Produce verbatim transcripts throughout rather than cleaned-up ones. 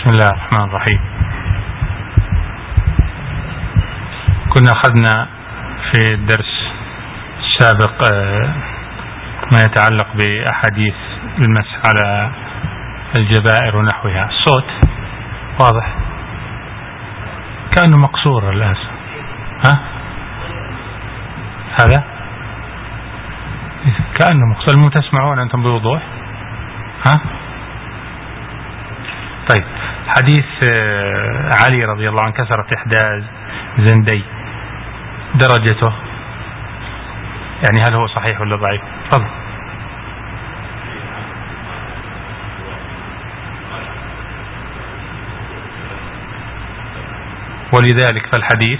بسم الله الرحمن الرحيم. كنا أخذنا في الدرس السابق ما يتعلق بأحاديث المسح على الجبائر ونحوها. الصوت واضح كأنه مقصور الآن. ها هذا كأنه مقصور. مو تسمعون أنتم بوضوح؟ ها طيب. حديث علي رضي الله عنه كسرت إحدى زندي، درجته يعني هل هو صحيح ولا ضعيف؟ تفضل. ولذلك فالحديث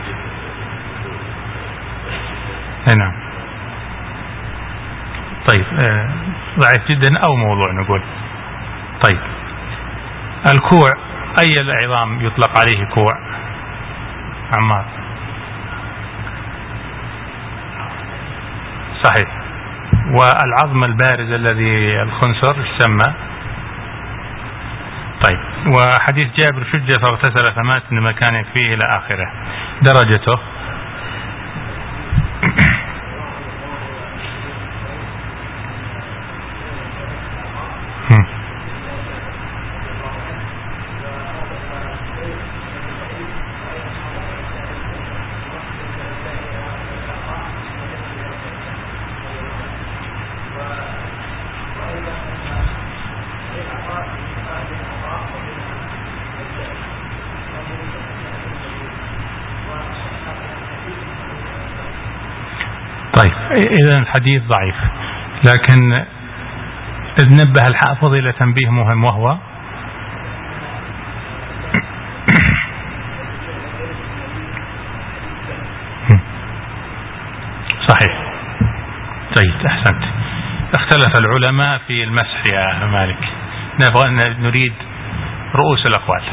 نعم طيب ضعيف جدا أو موضوع نقول. طيب الكوع أي العظام يطلق عليه كوع؟ عمار صحيح. والعظم البارز الذي الخنصر يسمى. طيب وحديث جابر شج فاغتسل فمات من مكان يكفيه إلى آخره، درجته إذن الحديث ضعيف. لكن إذ نبه الحافظ إلى تنبيه مهم وهو صحيح. جيد أحسنت. اختلف العلماء في المسح يا مالك، نبغى نريد رؤوس الأقوال.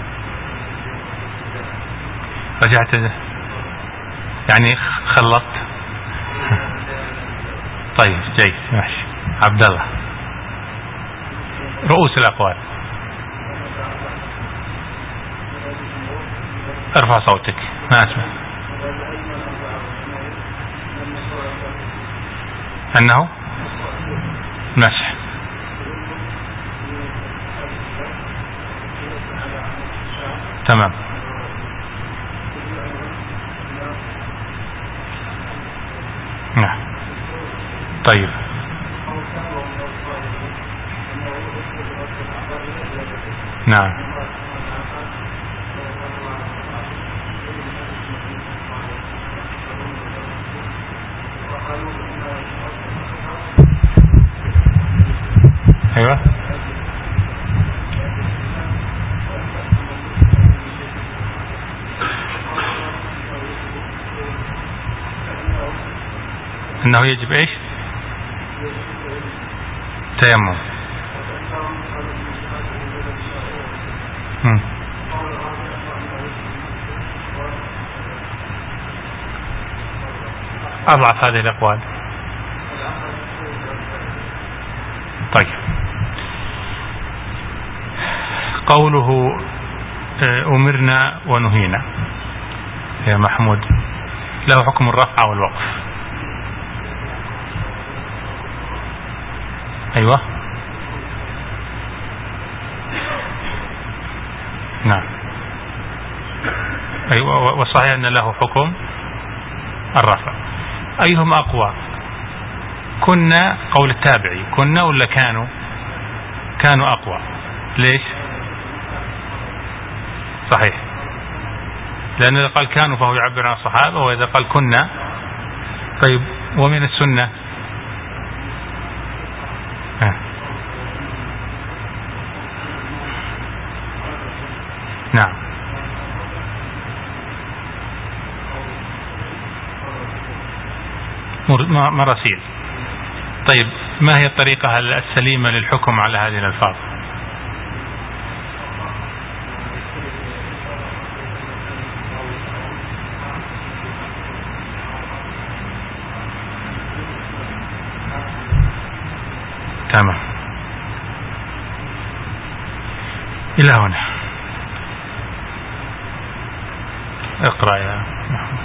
رجعت يعني خلطت. طيب جيد ماشي. عبد الله رؤوس الأقوال. ارفع صوتك ما أسمع. أنه مسح تمام. نعم طيب نعم أيوة أنه يجب إيش؟ تيمم. أضعف هذه الأقوال. طيب قوله أمرنا ونهينا يا محمود له حكم الرفع والوقف. أيوة نعم أيوة. والصحيح أن له حكم الرفع. أيهم أقوى؟ كنا قول التابعي كنا ولا كانوا؟ كانوا أقوى. ليش؟ صحيح لأن إذا قال كانوا فهو يعبر عن الصحابة، وإذا قال كنا. طيب ومن السنة؟ ها. نعم مراسيل. طيب ما هي الطريقة السليمة للحكم على هذه الألفاظ؟ تمام إلى هنا. اقرأ يا محمد.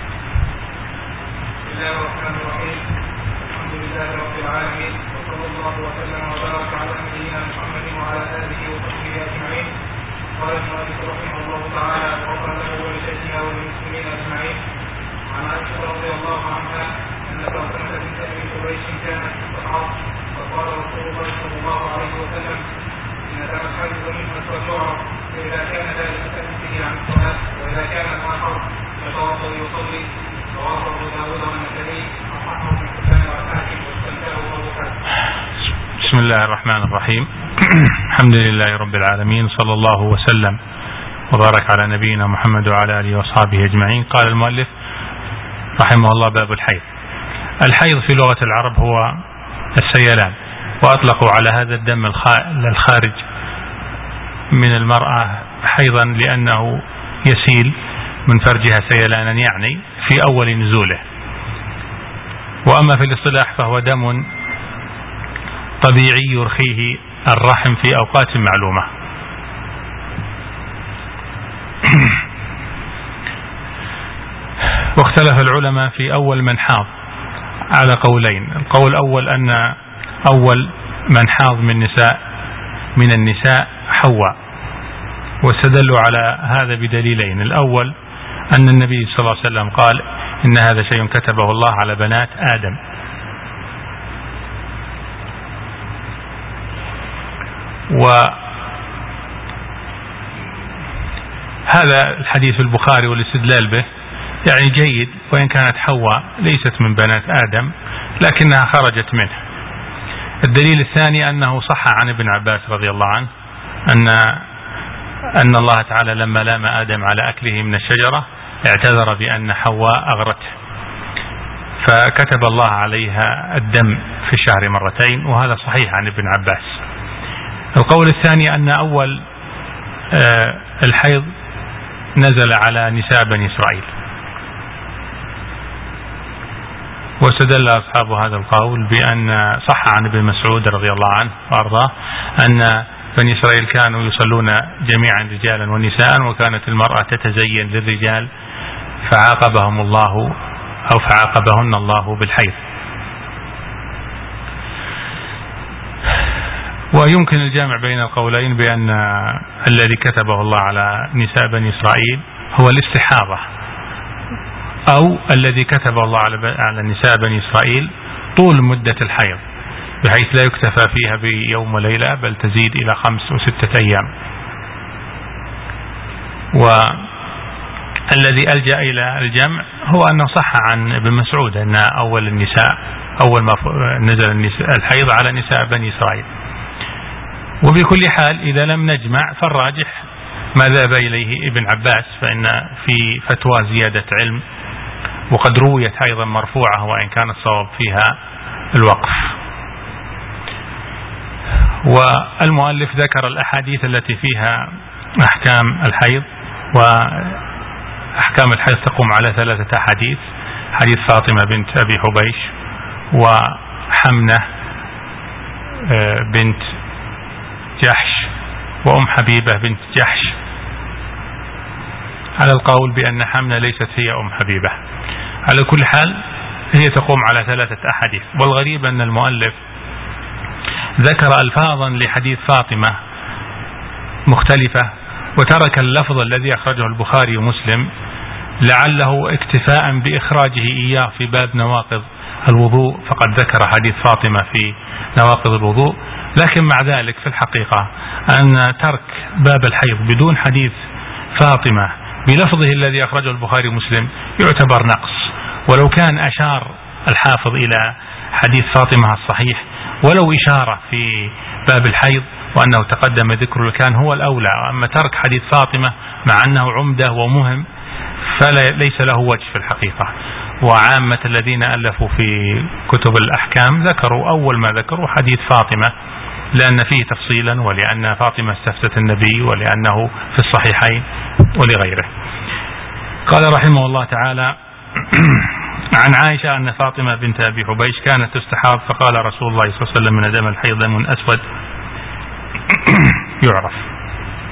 بسم الله الرحمن الرحيم. الحمد لله رب العالمين، وصلى الله وسلم وبارك على نبينا محمد وعلى آله وصحبه أجمعين. قال المؤلف رحمه الله تعالى: وقال له ولشيخنا وللمسلمين أجمعين عن عائشة رضي الله عنها أن فاطمة بنت أبي حبيش كانت تستحاض، فقال رسول الله صلى الله عليه وسلم: إن دم الحيض منه فليعرف، فإذا كان ذلك فأمسه عن الصلاة، وإذا كان آخر فتوضأ يصلي. رواه أبو داود والنسائي، صححه ابن حبان والحاكم واستنكره أبو حاتم. بسم الله الرحمن الرحيم. الحمد لله رب العالمين، صلى الله وسلم وبارك على نبينا محمد وعلى آله وأصحابه أجمعين. قال المؤلف رحمه الله: باب الحيض. الحيض في لغة العرب هو السيلان، وأطلقوا على هذا الدم الخارج من المرأة حيضا لأنه يسيل من فرجها سيلانا، يعني في أول نزوله. وأما في الاصطلاح فهو دم طبيعي يرخيه الرحم في أوقات معلومة. واختلف العلماء في أول من حاض على قولين. القول الأول أن أول من حاض من نساء من النساء حواء، واستدلوا على هذا بدليلين. الأول أن النبي صلى الله عليه وسلم قال: إن هذا شيء كتبه الله على بنات آدم. وهذا الحديث في البخاري والاستدلال به يعني جيد، وإن كانت حواء ليست من بنات آدم لكنها خرجت منه. الدليل الثاني أنه صح عن ابن عباس رضي الله عنه أن أن الله تعالى لما لام آدم على أكله من الشجرة اعتذر بأن حواء أغرته، فكتب الله عليها الدم في الشهر مرتين، وهذا صحيح عن ابن عباس. القول الثاني أن أول الحيض نزل على نساء بني إسرائيل، واستدل أصحاب هذا القول بأن صح عن ابن مسعود رضي الله عنه وأرضاه أن بني إسرائيل كانوا يصلون جميعا رجالا ونساء، وكانت المرأة تتزين للرجال فعاقبهم الله أو فعاقبهن الله بالحيض. ويمكن الجمع بين القولين بأن الذي كتبه الله على نساء بني إسرائيل هو الاستحاضة، أو الذي كتب الله على نساء بني إسرائيل طول مدة الحيض، بحيث لا يكتفى فيها بيوم وليلة بل تزيد إلى خمس وستة أيام. والذي ألجأ إلى الجمع هو أنه صح عن ابن مسعود أن أول النساء أول ما نزل الحيض على نساء بني إسرائيل. وبكل حال إذا لم نجمع فالراجح ما ذهب إليه ابن عباس، فإن في فتوى زيادة علم، وقد رويت أيضا مرفوعة وإن كان الصواب فيها الوقف. والمؤلف ذكر الأحاديث التي فيها أحكام الحيض، وأحكام الحيض تقوم على ثلاثة أحاديث: حديث فاطمة بنت أبي حبيش، وحمنة بنت جحش، وأم حبيبة بنت جحش، على القول بأن حمنة ليست هي أم حبيبة. على كل حال هي تقوم على ثلاثة أحاديث. والغريب أن المؤلف ذكر ألفاظا لحديث فاطمة مختلفة، وترك اللفظ الذي أخرجه البخاري ومسلم لعله اكتفاء بإخراجه إياه في باب نواقض الوضوء، فقد ذكر حديث فاطمة في نواقض الوضوء. لكن مع ذلك في الحقيقة أن ترك باب الحيض بدون حديث فاطمة بلفظه الذي أخرجه البخاري ومسلم يعتبر نقص، ولو كان أشار الحافظ إلى حديث فاطمة الصحيح ولو إشارة في باب الحيض وأنه تقدم ذكره كان هو الأولى. أما ترك حديث فاطمة مع أنه عمدة ومهم فليس له وجه في الحقيقة. وعامة الذين ألفوا في كتب الأحكام ذكروا أول ما ذكروا حديث فاطمة، لأن فيه تفصيلا، ولأن فاطمة استفتت النبي، ولأنه في الصحيحين ولغيره. قال رحمه الله تعالى: عن عائشة أن فاطمة بنت أبي حبيش كانت تستحاض، فقال رسول الله صلى الله عليه وسلم: من دم الحيض دم أسود يعرف.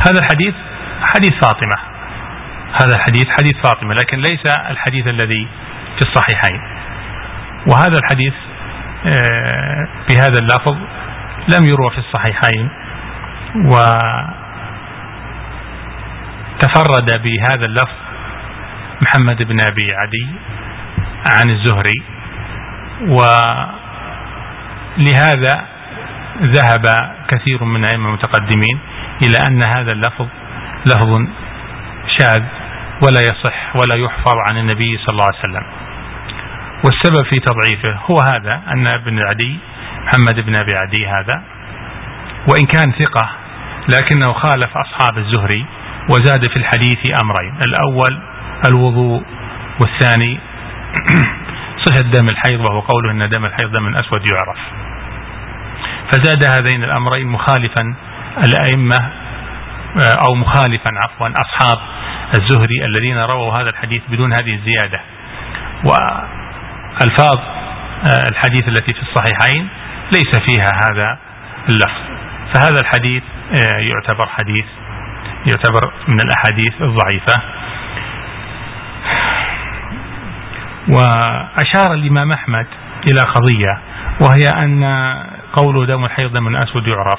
هذا الحديث حديث فاطمة، هذا الحديث حديث فاطمة، لكن ليس الحديث الذي في الصحيحين. وهذا الحديث بهذا اللفظ لم يروى في الصحيحين، وتفرد بهذا اللفظ محمد بن أبي عدي عن الزهري، ولهذا ذهب كثير من أئمة المتقدمين إلى أن هذا اللفظ لفظ شاذ ولا يصح ولا يحفظ عن النبي صلى الله عليه وسلم. والسبب في تضعيفه هو هذا، أن ابن عدي محمد بن أبي عدي هذا وإن كان ثقة لكنه خالف أصحاب الزهري وزاد في الحديث أمرين: الأول الوضوء، والثاني صحة دم الحيض، وهو قوله أن دم الحيض دم أسود يعرف. فزاد هذين الأمرين مخالفا الأئمة أو مخالفا عفوا أصحاب الزهري الذين رووا هذا الحديث بدون هذه الزيادة. وألفاظ الحديث التي في الصحيحين ليس فيها هذا اللفظ، فهذا الحديث يعتبر حديث يعتبر من الأحاديث الضعيفة. وأشار الإمام أحمد إلى قضية، وهي أن قوله دم الحيض دم أسود يعرف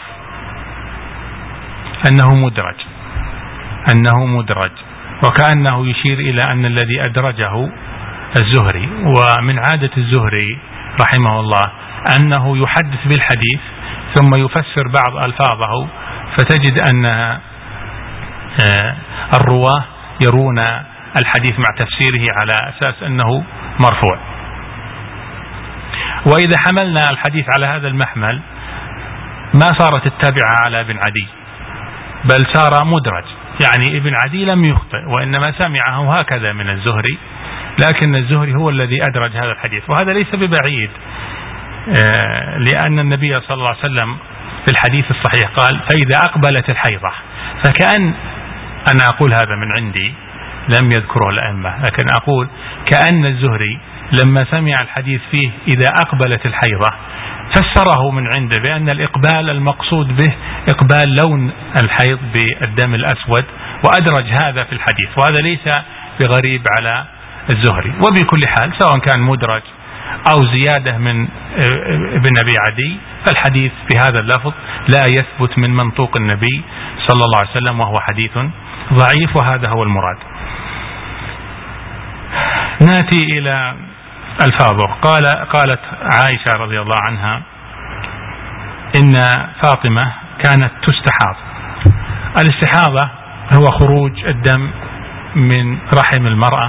أنه مدرج أنه مدرج وكأنه يشير إلى أن الذي أدرجه الزهري. ومن عادة الزهري رحمه الله أنه يحدث بالحديث ثم يفسر بعض ألفاظه، فتجد أن الرواة يرون الحديث مع تفسيره على أساس أنه مرفوع. وإذا حملنا الحديث على هذا المحمل ما صارت التابعة على ابن عدي، بل صار مدرج، يعني ابن عدي لم يخطئ وإنما سمعه هكذا من الزهري، لكن الزهري هو الذي أدرج هذا الحديث. وهذا ليس ببعيد، لأن النبي صلى الله عليه وسلم في الحديث الصحيح قال: فإذا أقبلت الحيضة. فكأن أنا أقول هذا من عندي لم يذكره الأئمة، لكن أقول كأن الزهري لما سمع الحديث فيه إذا أقبلت الحيضة فسره من عنده بأن الإقبال المقصود به إقبال لون الحيض بالدم الأسود، وأدرج هذا في الحديث. وهذا ليس بغريب على الزهري. وبكل حال سواء كان مدرج أو زيادة من ابن أبي عدي، فالحديث بهذا اللفظ لا يثبت من منطوق النبي صلى الله عليه وسلم، وهو حديث ضعيف، وهذا هو المراد. ناتي إلى الفاظه. قال قالت عائشة رضي الله عنها إن فاطمة كانت تستحاض. الاستحاضة هو خروج الدم من رحم المرأة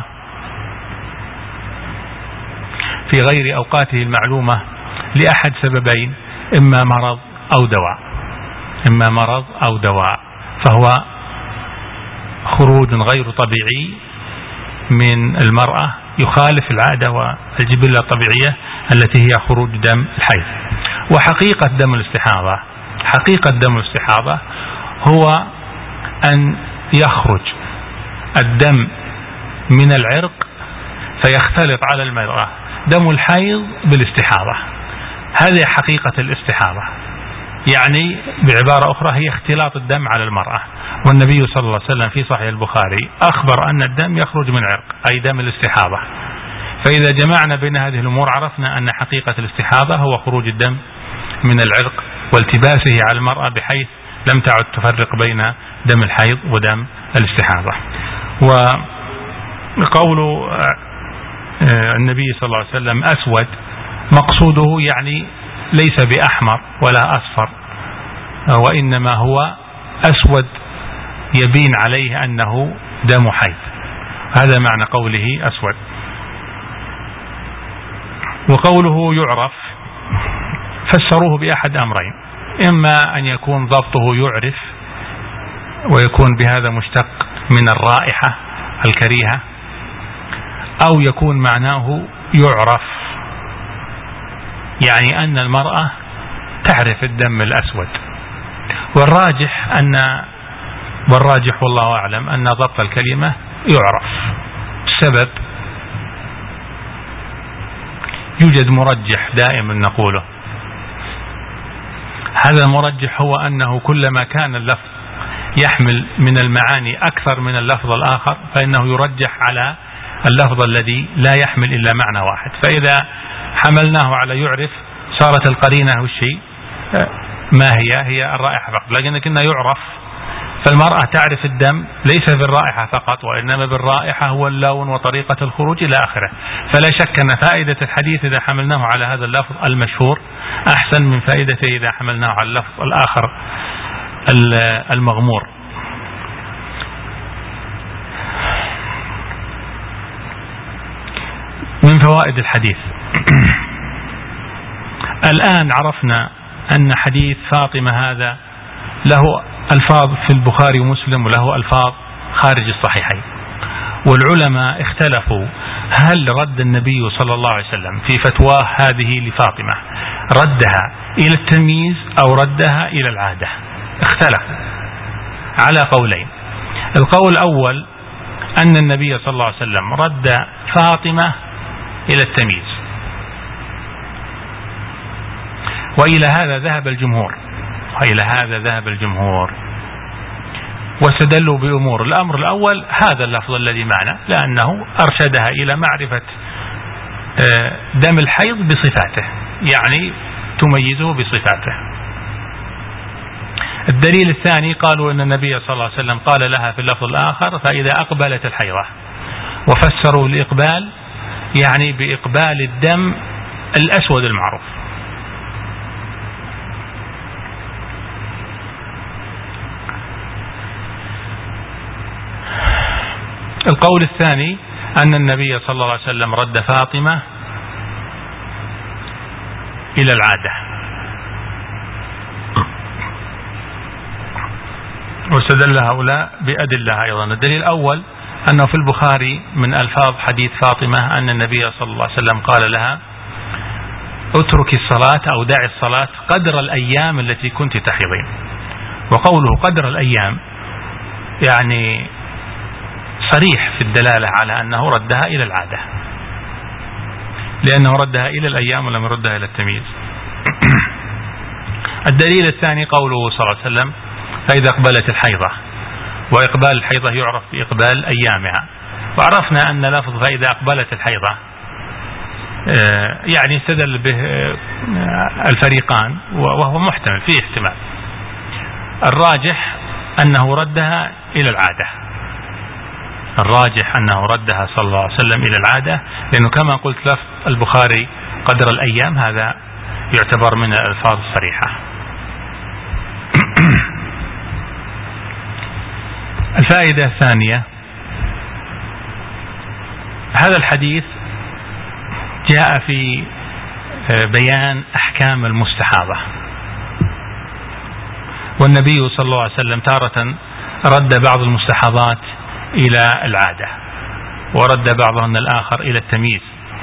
في غير أوقاته المعلومة لأحد سببين: إما مرض أو دواء إما مرض أو دواء فهو خروج غير طبيعي من المرأة يخالف العادة والجبلة الطبيعية التي هي خروج دم الحيض. وحقيقة دم الاستحاضة حقيقة دم الاستحاضة هو أن يخرج الدم من العرق فيختلط على المرأة دم الحيض بالاستحاضة. هذه حقيقة الاستحاضة، يعني بعبارة أخرى هي اختلاط الدم على المرأة. والنبي صلى الله عليه وسلم في صحيح البخاري أخبر أن الدم يخرج من عرق، أي دم الاستحاضة. فإذا جمعنا بين هذه الأمور عرفنا أن حقيقة الاستحاضة هو خروج الدم من العرق والتباسه على المرأة بحيث لم تعد تفرق بين دم الحيض ودم الاستحاضة. وقول النبي صلى الله عليه وسلم أسود مقصوده يعني ليس بأحمر ولا أصفر، وإنما هو أسود يبين عليه أنه دم حيض. هذا معنى قوله أسود. وقوله يعرف فسروه بأحد أمرين: إما أن يكون ضبطه يعرف ويكون بهذا مشتق من الرائحة الكريهة، أو يكون معناه يعرف يعني أن المرأة تعرف الدم الأسود. والراجح أن والراجح والله أعلم أن ضبط الكلمة يعرف. السبب يوجد مرجح دائما نقوله، هذا المرجح هو أنه كلما كان اللفظ يحمل من المعاني أكثر من اللفظ الآخر فإنه يرجح على اللفظ الذي لا يحمل إلا معنى واحد. فإذا حملناه على يعرف صارت القرينة والشيء ما هي هي الرائحة فقط، لكن كنا يعرف، فالمرأة تعرف الدم ليس بالرائحة فقط وإنما بالرائحة واللون وطريقة الخروج إلى آخره. فلا شك أن فائدة الحديث إذا حملناه على هذا اللفظ المشهور أحسن من فائدته إذا حملناه على اللفظ الآخر المغمور. من فوائد الحديث الآن عرفنا أن حديث فاطمة هذا له ألفاظ في البخاري ومسلم وله ألفاظ خارج الصحيحين، والعلماء اختلفوا هل رد النبي صلى الله عليه وسلم في فتواه هذه لفاطمة ردها إلى التمييز أو ردها إلى العادة. اختلفوا على قولين. القول الأول أن النبي صلى الله عليه وسلم رد فاطمة إلى التمييز، وإلى هذا ذهب الجمهور وإلى هذا ذهب الجمهور واستدلوا بأمور. الأمر الأول هذا اللفظ الذي معنا، لأنه أرشدها إلى معرفة دم الحيض بصفاته، يعني تميزه بصفاته. الدليل الثاني قالوا أن النبي صلى الله عليه وسلم قال لها في اللفظ الآخر فإذا أقبلت الحيضة، وفسروا الإقبال يعني بإقبال الدم الأسود المعروف. القول الثاني أن النبي صلى الله عليه وسلم رد فاطمة إلى العادة، واستدل هؤلاء بأدلة أيضا. الدليل الأول أنه في البخاري من ألفاظ حديث فاطمة أن النبي صلى الله عليه وسلم قال لها اترك الصلاة أو دع الصلاة قدر الأيام التي كنت تحيضين. وقوله قدر الأيام يعني صريح في الدلالة على أنه ردها إلى العادة، لأنه ردها إلى الأيام ولم يردها إلى التمييز. الدليل الثاني قوله صلى الله عليه وسلم فإذا أقبلت الحيضة، وإقبال الحيضة يعرف بإقبال أيامها، وعرفنا أن لفظ فإذا أقبلت الحيضة يعني استدل به الفريقان وهو محتمل فيه احتمال. الراجح أنه ردها إلى العادة، الراجح أنه ردها صلى الله عليه وسلم إلى العادة، لأنه كما قلت لفظ البخاري قدر الأيام هذا يعتبر من الألفاظ الصريحة. الفائدة الثانية، هذا الحديث جاء في بيان أحكام المستحاضة، والنبي صلى الله عليه وسلم تارة رد بعض المستحاضات إلى العادة، ورد بعضهن الآخر إلى التمييز،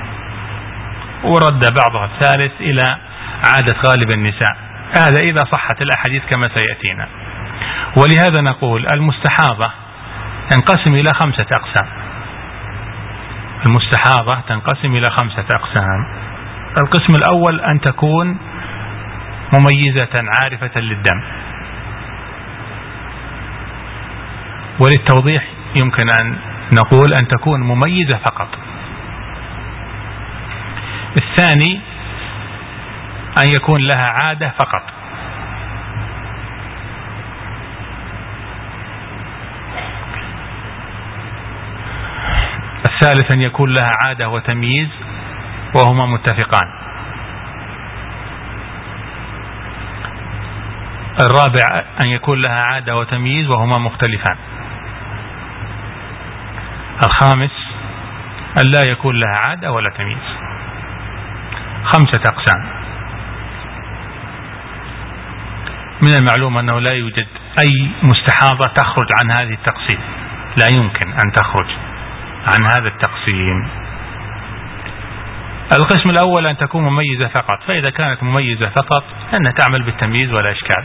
ورد بعضها الثالث إلى عادة غالب النساء. هذا إذا صحت الأحاديث كما سيأتينا. ولهذا نقول المستحاضة تنقسم إلى خمسة أقسام. المستحاضة تنقسم إلى خمسة أقسام. القسم الأول أن تكون مميزة عارفة للدم، وللتوضيح يمكن أن نقول أن تكون مميزة فقط. الثاني أن يكون لها عادة فقط. الثالث أن يكون لها عادة وتمييز وهما متفقان. الرابع أن يكون لها عادة وتمييز وهما مختلفان. الخامس أن لا يكون لها عادة ولا تمييز. خمسة أقسام. من المعلوم أنه لا يوجد أي مستحاضة تخرج عن هذه التقسيم، لا يمكن أن تخرج عن هذا التقسيم. القسم الأول أن تكون مميزة فقط، فإذا كانت مميزة فقط أنها تعمل بالتمييز ولا إشكال.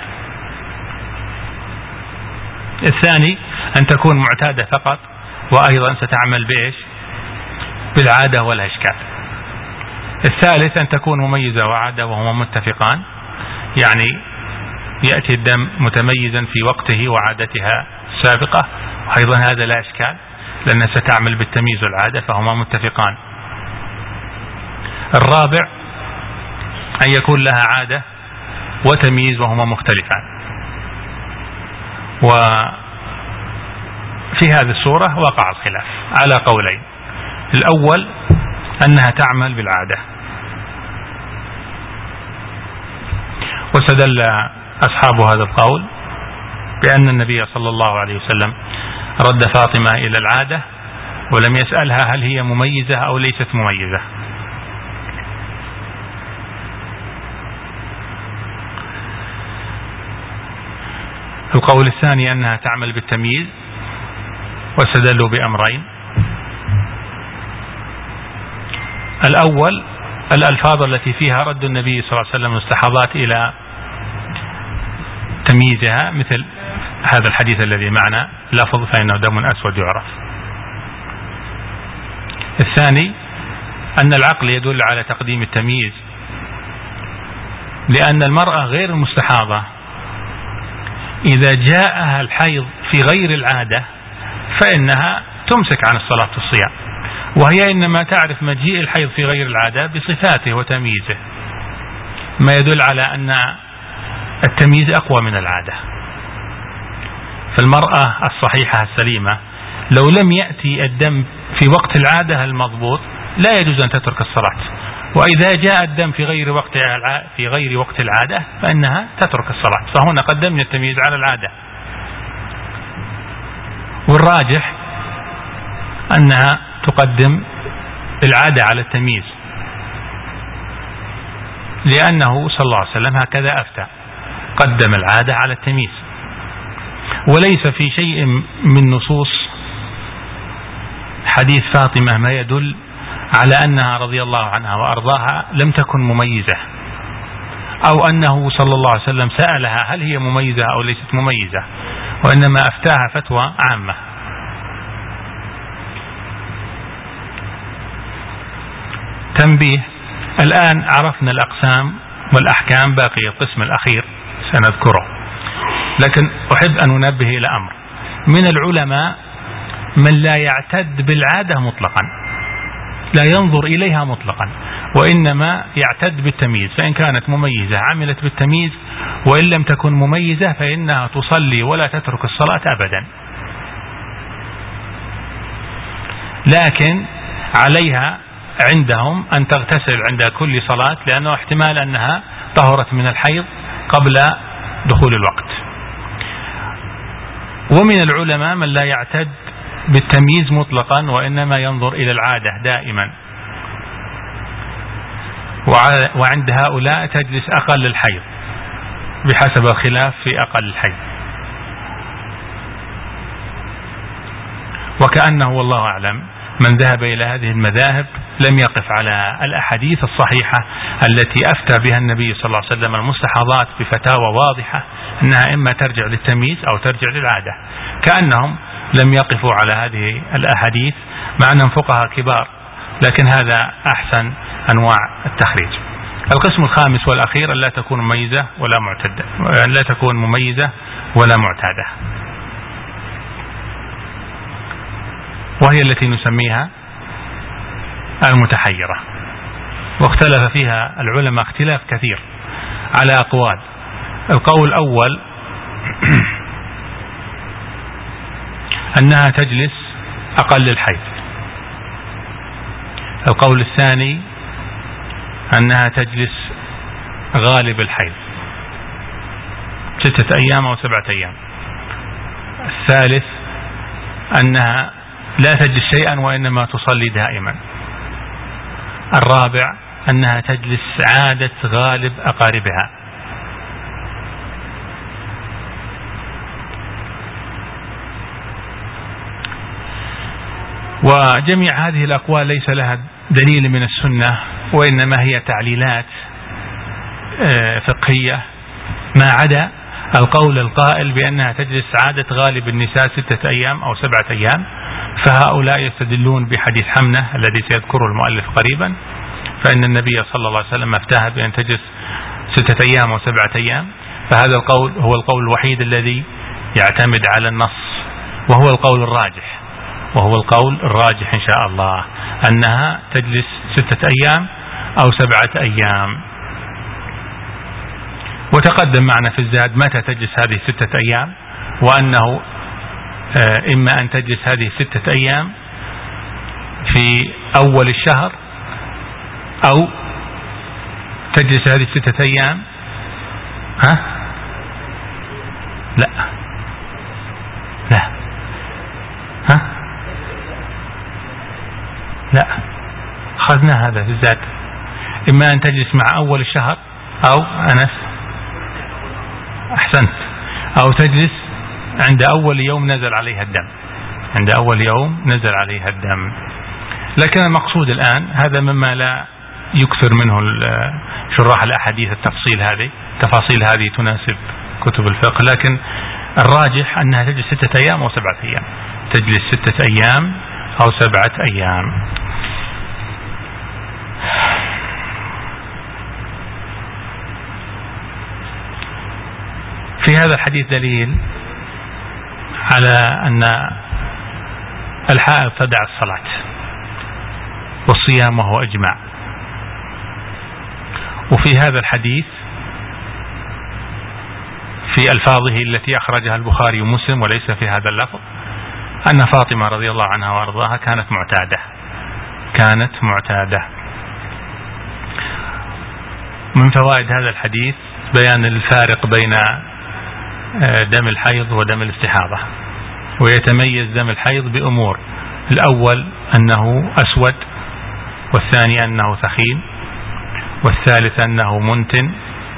الثاني أن تكون معتادة فقط، وأيضا ستعمل بإيش؟ بالعادة ولا إشكال. الثالث أن تكون مميزة وعادة وهما متفقان، يعني يأتي الدم متميزا في وقته وعادتها السابقة، وأيضا هذا لا إشكال لأنها ستعمل بالتمييز والعادة فهما متفقان. الرابع أن يكون لها عادة وتمييز وهما مختلفان. وفي هذه الصورة وقع الخلاف على قولين. الأول أنها تعمل بالعادة، واستدل أصحاب هذا القول بأن النبي صلى الله عليه وسلم رد فاطمة إلى العادة ولم يسألها هل هي مميزة أو ليست مميزة. القول الثاني أنها تعمل بالتمييز، واستدلوا بأمرين. الأول الألفاظ التي فيها رد النبي صلى الله عليه وسلم المستحاضات إلى تمييزها، مثل هذا الحديث الذي معنا لفظ فإنه دم أسود يعرف. الثاني أن العقل يدل على تقديم التمييز، لأن المرأة غير المستحاضة إذا جاءها الحيض في غير العادة فإنها تمسك عن الصلاة والصيام، وهي إنما تعرف مجيء الحيض في غير العادة بصفاته وتمييزه، ما يدل على أن التمييز أقوى من العادة. فالمرأة الصحيحة السليمة لو لم يأتي الدم في وقت العادة المضبوط لا يجوز أن تترك الصلاة، وإذا جاء الدم في غير وقت في غير وقت العادة فإنها تترك الصلاة. فهنا قدمنا التمييز على العادة. والراجح أنها تقدم العادة على التمييز، لأنه صلى الله عليه وسلم هكذا أفتى، قدم العادة على التمييز. وليس في شيء من نصوص حديث فاطمة ما يدل على أنها رضي الله عنها وأرضاها لم تكن مميزة، أو أنه صلى الله عليه وسلم سألها هل هي مميزة أو ليست مميزة، وإنما أفتاها فتوى عامة. تنبيه: الآن عرفنا الأقسام والأحكام، باقي القسم الأخير سنذكره، لكن أحب أن أنبه إلى أمر. من العلماء من لا يعتد بالعادة مطلقا، لا ينظر إليها مطلقا، وإنما يعتد بالتمييز، فإن كانت مميزة عملت بالتمييز، وإن لم تكن مميزة فإنها تصلي ولا تترك الصلاة أبدا. لكن عليها عندهم أن تغتسل عند كل صلاة، لأنه احتمال أنها طهرت من الحيض قبل دخول الوقت. ومن العلماء من لا يعتد بالتمييز مطلقا، وإنما ينظر إلى العادة دائما، وعند هؤلاء تجلس أقل الحيض بحسب الخلاف في أقل الحيض. وكأنه والله أعلم من ذهب إلى هذه المذاهب لم يقف على الأحاديث الصحيحة التي أفتى بها النبي صلى الله عليه وسلم المستحاضات بفتاوى واضحة أنها إما ترجع للتمييز أو ترجع للعادة، كأنهم لم يقفوا على هذه الأحاديث، مع أنهم فقهاء كبار، لكن هذا أحسن أنواع التخريج. القسم الخامس والأخير لا تكون مميزة ولا معتدة، لا تكون مميزة ولا معتادة، وهي التي نسميها المتحيرة، واختلف فيها العلماء اختلاف كثير على أقوال. القول الأول أنها تجلس أقل الحيض. القول الثاني أنها تجلس غالب الحيض ستة أيام أو سبعة أيام. الثالث أنها لا تجلس شيئا وإنما تصلي دائما. الرابع أنها تجلس عادة غالب أقاربها. وجميع هذه الأقوال ليس لها دليل من السنة، وإنما هي تعليلات فقهية، ما عدا القول القائل بأنها تجلس عادة غالب النساء ستة أيام أو سبعة أيام، فهؤلاء يستدلون بحديث حمنة الذي سيذكره المؤلف قريبا، فإن النبي صلى الله عليه وسلم افتاها بأن تجلس ستة أيام أو سبعة أيام، فهذا القول هو القول الوحيد الذي يعتمد على النص، وهو القول الراجح، وهو القول الراجح إن شاء الله، أنها تجلس ستة أيام أو سبعة أيام. وتقدم معنا في الزاد متى تجلس هذه ستة أيام، وأنه إما أن تجلس هذه ستة أيام في أول الشهر، أو تجلس هذه ستة أيام ها لا لا ها لا أخذنا هذا في الزاد، إما أن تجلس مع أول الشهر أو أنس أحسنت، أو تجلس عند أول يوم نزل عليها الدم، عند أول يوم نزل عليها الدم. لكن المقصود الآن هذا مما لا يكثر منه شراح الأحاديث التفصيل، هذه تفاصيل هذه تناسب كتب الفقه، لكن الراجح أنها تجلس ستة أيام أو سبعة أيام، تجلس ستة أيام أو سبعة أيام. في هذا الحديث دليل على أن الحائض تدع الصلاة والصيام وهو إجماع. وفي هذا الحديث في ألفاظه التي أخرجها البخاري ومسلم وليس في هذا اللفظ أن فاطمة رضي الله عنها وأرضاها كانت معتادة، كانت معتادة. من فوائد هذا الحديث بيان الفارق بين دم الحيض ودم الاستحاضة، ويتميز دم الحيض بأمور: الأول أنه أسود، والثاني أنه ثخين، والثالث أنه منتن،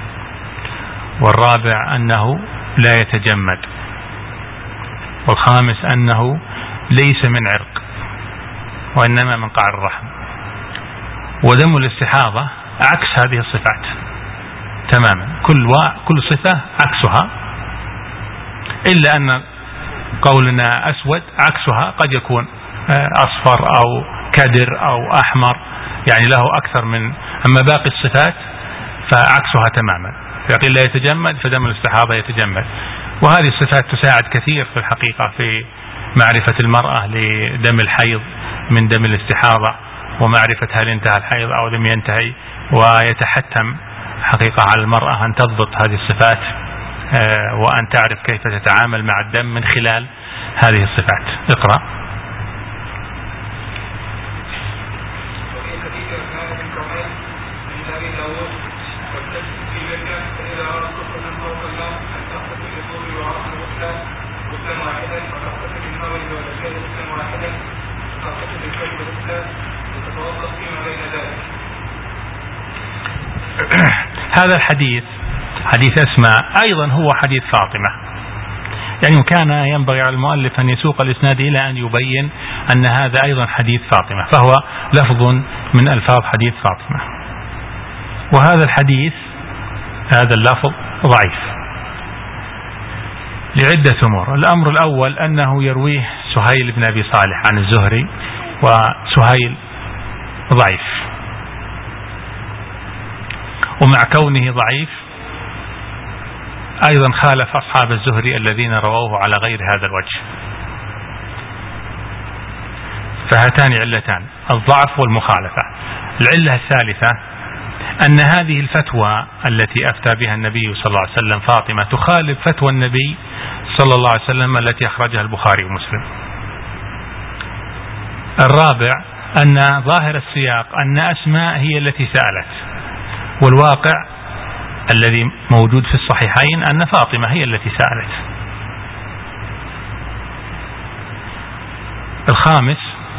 والرابع أنه لا يتجمد، والخامس أنه ليس من عرق وإنما من قعر الرحم. ودم الاستحاضة عكس هذه الصفات تماما، كل كل صفة عكسها، إلا أن قولنا أسود عكسها قد يكون أصفر أو كدر أو أحمر، يعني له أكثر من، أما باقي الصفات فعكسها تماما. فقيل لا يتجمد، فدم الاستحاضة يتجمد. وهذه الصفات تساعد كثير في الحقيقة في معرفة المرأة لدم الحيض من دم الاستحاضة، ومعرفة هل انتهى الحيض أو لم ينتهي، ويتحتم حقيقة على المرأة أن تضبط هذه الصفات وأن تعرف كيف تتعامل مع الدم من خلال هذه الصفات. اقرأ. هذا الحديث حديث أسماء أيضا هو حديث فاطمة، يعني كان ينبغي على المؤلف أن يسوق الإسناد إلى أن يبين أن هذا أيضا حديث فاطمة، فهو لفظ من ألفاظ حديث فاطمة. وهذا الحديث هذا اللفظ ضعيف لعدة أمور. الأمر الأول أنه يرويه سهيل بن أبي صالح عن الزهري، وسهيل ضعيف، ومع كونه ضعيف أيضا خالف أصحاب الزهري الذين رووه على غير هذا الوجه. فهاتان علتان: الضعف والمخالفة. العلة الثالثة أن هذه الفتوى التي أفتى بها النبي صلى الله عليه وسلم فاطمة تخالف فتوى النبي صلى الله عليه وسلم التي أخرجها البخاري ومسلم. الرابع أن ظاهر السياق أن أسماء هي التي سألت، والواقع الذي موجود في الصحيحين أن فاطمة هي التي سألت. الخامس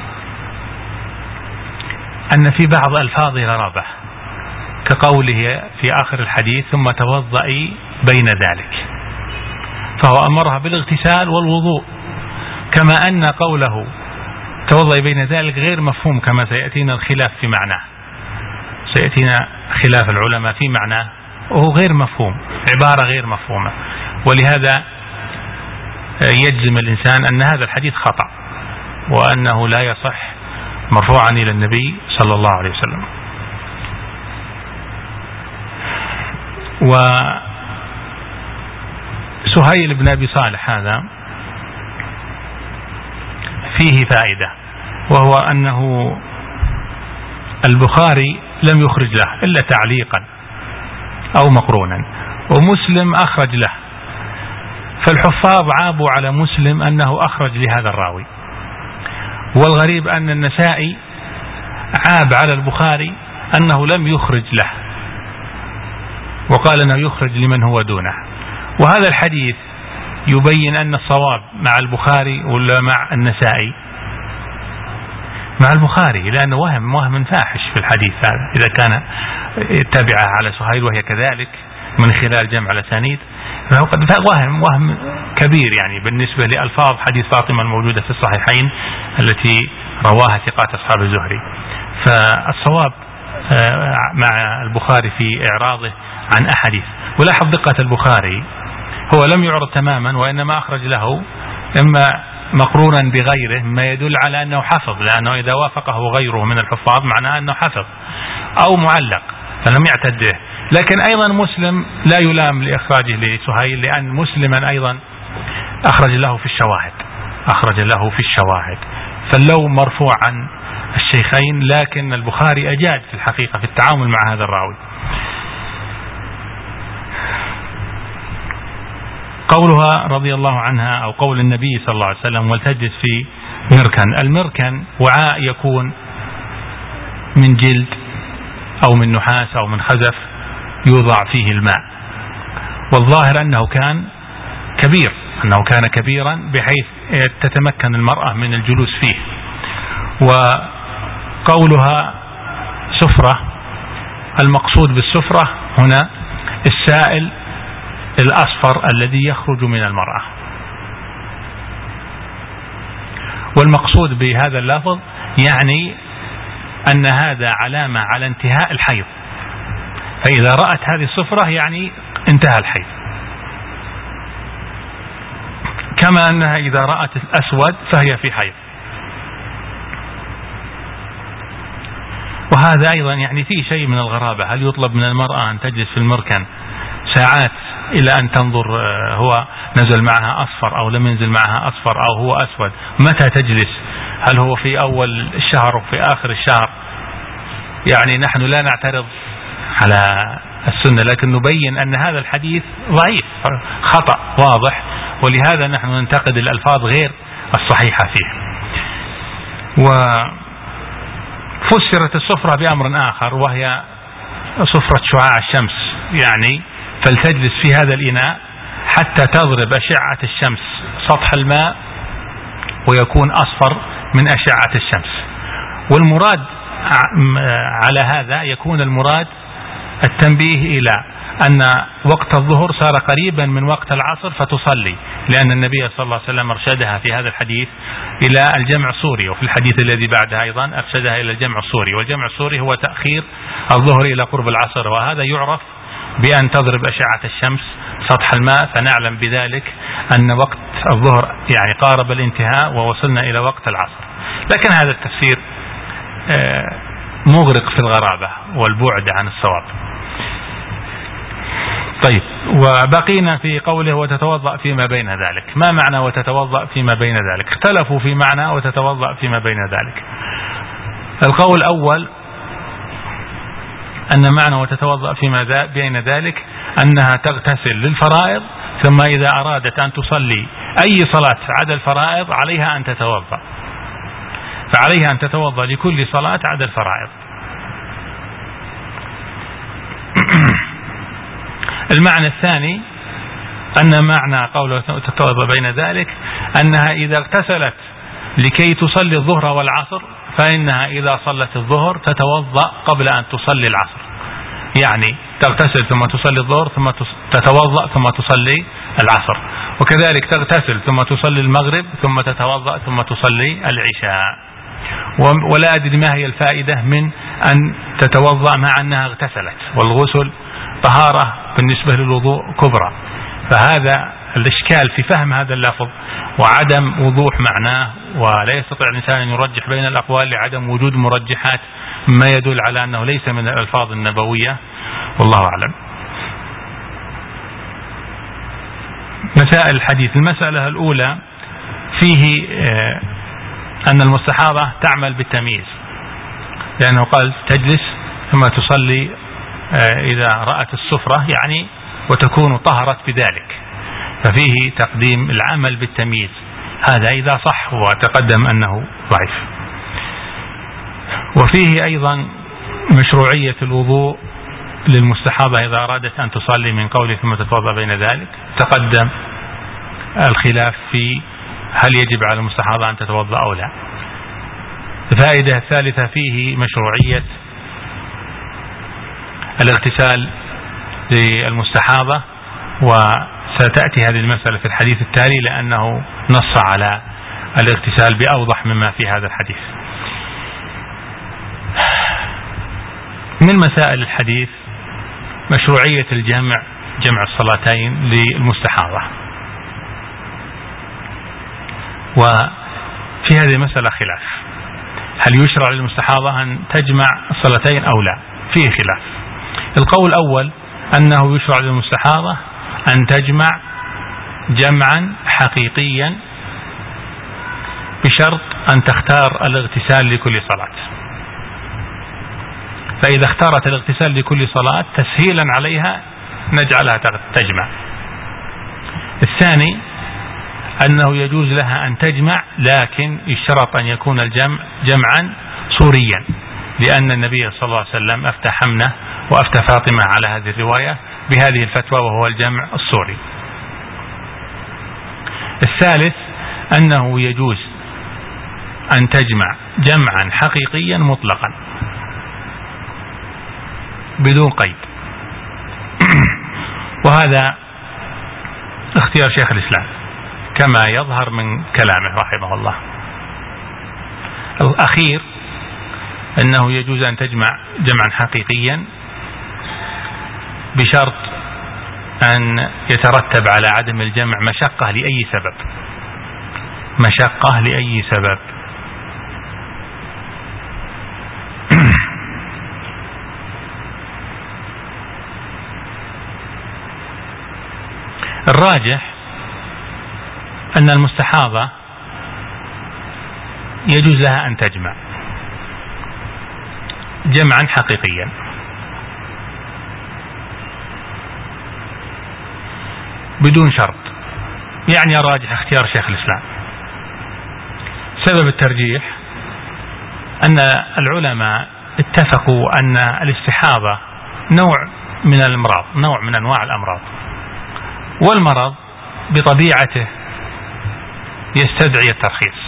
أن في بعض ألفاظه غرابة، كقوله في آخر الحديث: ثم توضئي بين ذلك، فهو أمرها بالاغتسال والوضوء، كما أن قوله توضئي بين ذلك غير مفهوم، كما سيأتينا الخلاف في معناه، سيأتينا خلاف العلماء في معناه، وهو غير مفهوم، عبارة غير مفهومة. ولهذا يجزم الإنسان أن هذا الحديث خطأ، وأنه لا يصح مرفوعا إلى النبي صلى الله عليه وسلم. سهيل بن أبي صالح هذا فيه فائدة، وهو أنه البخاري لم يخرج له إلا تعليقا أو مقرونا، ومسلم أخرج له، فالحفاظ عابوا على مسلم أنه أخرج لهذا الراوي. والغريب أن النسائي عاب على البخاري أنه لم يخرج له، وقال أنه يخرج لمن هو دونه. وهذا الحديث يبين أن الصواب مع البخاري ولا مع النسائي؟ مع البخاري، لأنه وهم وهم فاحش في الحديث هذا إذا كان تابعه على سهيل وهي كذلك من خلال جمع الأسانيد، فهو قد وهم وهم كبير يعني بالنسبة لألفاظ حديث فاطمة الموجودة في الصحيحين التي رواها ثقات أصحاب الزهري. فالصواب مع البخاري في إعراضه عن أحاديث. ولاحظ دقة البخاري، هو لم يعرض تماما، وإنما أخرج له إما مقرونا بغيره ما يدل على أنه حفظ، لأنه إذا وافقه غيره من الحفاظ معناه أنه حفظ، أو معلق فلم يعتده. لكن أيضا مسلم لا يلام لإخراجه لسهيل، لأن مسلما أيضا أخرج له في الشواهد أخرج له في الشواهد فاللوم مرفوع عن الشيخين، لكن البخاري أجاد في الحقيقة في التعامل مع هذا الراوي. قولها رضي الله عنها أو قول النبي صلى الله عليه وسلم ولتجلس في مركن. المركن وعاء يكون من جلد أو من نحاس أو من خزف يوضع فيه الماء، والظاهر أنه كان كبير أنه كان كبيرا بحيث تتمكن المرأة من الجلوس فيه. وقولها سفرة، المقصود بالسفرة هنا السائل الأصفر الذي يخرج من المرأة، والمقصود بهذا اللفظ يعني أن هذا علامة على انتهاء الحيض، فإذا رأت هذه الصفرة يعني انتهى الحيض، كما أنها إذا رأت الأسود فهي في حيض. وهذا أيضا يعني فيه شيء من الغرابة، هل يطلب من المرأة أن تجلس في المركن ساعات إلى أن تنظر هو نزل معها أصفر أو لم ينزل معها أصفر أو هو أسود؟ متى تجلس؟ هل هو في أول الشهر أو في آخر الشهر؟ يعني نحن لا نعترض على السنة، لكن نبين أن هذا الحديث ضعيف خطأ واضح، ولهذا نحن ننتقد الألفاظ غير الصحيحة فيه. وفسرت الصفرة بأمر آخر، وهي صفرة شعاع الشمس، يعني فلتجلس في هذا الإناء حتى تضرب أشعة الشمس سطح الماء ويكون أصفر من أشعة الشمس. والمراد على هذا يكون المراد التنبيه إلى أن وقت الظهر صار قريبا من وقت العصر فتصلي، لأن النبي صلى الله عليه وسلم أرشدها في هذا الحديث إلى الجمع الصوري، وفي الحديث الذي بعدها أيضا أرشدها إلى الجمع الصوري، والجمع الصوري هو تأخير الظهر إلى قرب العصر، وهذا يعرف بأن تضرب أشعة الشمس سطح الماء، فنعلم بذلك أن وقت الظهر يعني قارب الانتهاء ووصلنا إلى وقت العصر. لكن هذا التفسير مغرق في الغرابة والبعد عن الصواب. طيب، وبقينا في قوله وتتوضأ فيما بين ذلك. ما معنى وتتوضأ فيما بين ذلك؟ اختلفوا في معنى وتتوضأ فيما بين ذلك. القول الأول أن معنى وتتوضأ فيما بين ذلك أنها تغتسل للفرائض، ثم إذا أرادت أن تصلي أي صلاة عدا الفرائض عليها أن تتوضأ، فعليها أن تتوضأ لكل صلاة عدا الفرائض. المعنى الثاني أن معنى قوله تتوضأ بين ذلك أنها إذا اغتسلت لكي تصلي الظهر والعصر فإنها إذا صلت الظهر تتوضأ قبل أن تصلي العصر، يعني تغتسل ثم تصلي الظهر ثم تتوضأ ثم تصلي العصر، وكذلك تغتسل ثم تصلي المغرب ثم تتوضأ ثم تصلي العشاء. ولا أدري ما هي الفائدة من أن تتوضأ مع أنها اغتسلت، والغسل طهارة بالنسبة للوضوء كبرى، فهذا الإشكال في فهم هذا اللفظ وعدم وضوح معناه، ولا يستطيع الإنسان أن يرجح بين الأقوال لعدم وجود مرجحات ما يدل على أنه ليس من الألفاظ النبوية، والله أعلم. مسائل الحديث. المسألة الأولى فيه أن المستحاضة تعمل بالتمييز، لأنه قال تجلس ثم تصلي إذا رأت الصفرة، يعني وتكون طهرت بذلك، ففيه تقديم العمل بالتمييز، هذا إذا صح، وتقدم أنه ضعيف. وفيه أيضا مشروعية الوضوء للمستحاضة إذا أرادت أن تصلي من قوله ثم تتوضأ بين ذلك، تقدم الخلاف في هل يجب على المستحاضة أن تتوضأ أو لا. الفائدة الثالثة فيه مشروعية الاغتسال للمستحاضة، وستأتي هذه المسألة في الحديث التالي لأنه نص على الاغتسال بأوضح مما في هذا الحديث. من مسائل الحديث مشروعية الجمع، جمع الصلاتين للمستحاضة. وفي هذه المسألة خلاف، هل يشرع للمستحاضة أن تجمع الصلاتين أو لا؟ فيه خلاف. القول الأول أنه يشرع للمستحاضة أن تجمع جمعا حقيقيا بشرط أن تختار الاغتسال لكل صلاة، فإذا اختارت الاغتسال لكل صلاة تسهيلا عليها نجعلها تجمع. الثاني أنه يجوز لها أن تجمع، لكن يشترط أن يكون الجمع جمعا صوريا، لأن النبي صلى الله عليه وسلم أفتى حمنة وأفتى فاطمة على هذه الرواية بهذه الفتوى، وهو الجمع الصوري. الثالث أنه يجوز أن تجمع جمعا حقيقيا مطلقا بدون قيد، وهذا اختيار شيخ الإسلام كما يظهر من كلامه رحمه الله. الأخير أنه يجوز أن تجمع جمعا حقيقيا بشرط أن يترتب على عدم الجمع مشقة لأي سبب، مشقة لأي سبب. الراجح أن المستحاضة يجوز لها أن تجمع جمعا حقيقيا، بدون شرط، يعني الراجح اختيار شيخ الإسلام. سبب الترجيح أن العلماء اتفقوا أن الاستحاضة نوع من الأمراض، نوع من أنواع الأمراض، والمرض بطبيعته يستدعي الترخيص،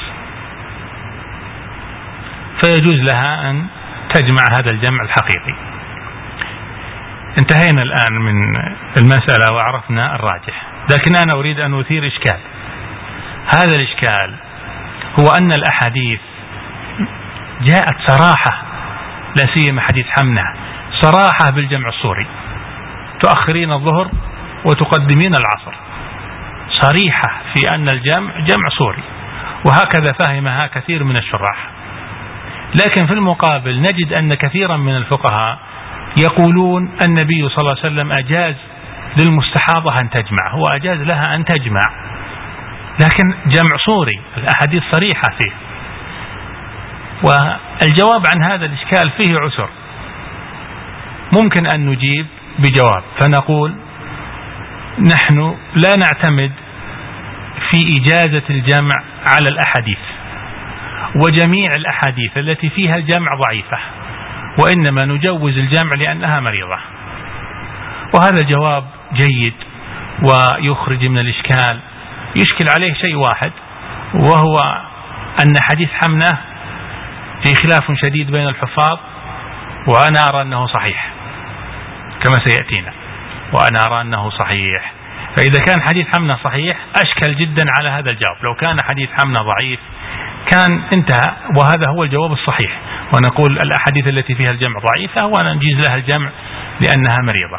فيجوز لها أن تجمع هذا الجمع الحقيقي. انتهينا الآن من المسألة وعرفنا الراجح، لكن أنا أريد أن أثير إشكال. هذا الإشكال هو أن الأحاديث جاءت صراحة، لا سيما حديث حمنة، صراحة بالجمع الصوري، تؤخرين الظهر وتقدمين العصر، صريحة في أن الجمع جمع صوري، وهكذا فهمها كثير من الشراح. لكن في المقابل نجد أن كثيرا من الفقهاء يقولون النبي صلى الله عليه وسلم أجاز للمستحاضة أن تجمع، هو أجاز لها أن تجمع، لكن جمع صوري، الأحاديث صريحة فيه. والجواب عن هذا الإشكال فيه عسر، ممكن أن نجيب بجواب فنقول نحن لا نعتمد في إجازة الجمع على الأحاديث، وجميع الأحاديث التي فيها الجمع ضعيفة، وإنما نجوز الجمع لأنها مريضة. وهذا الجواب جيد ويخرج من الإشكال. يشكل عليه شيء واحد، وهو أن حديث حمنة في خلاف شديد بين الحفاظ، وأنا أرى أنه صحيح كما سيأتينا، وأنا أرى أنه صحيح. فإذا كان حديث حمنة صحيح أشكل جدا على هذا الجواب. لو كان حديث حمنة ضعيف كان انتهى، وهذا هو الجواب الصحيح، ونقول الأحاديث التي فيها الجمع ضعيفة ونجيز لها الجمع لأنها مريضة.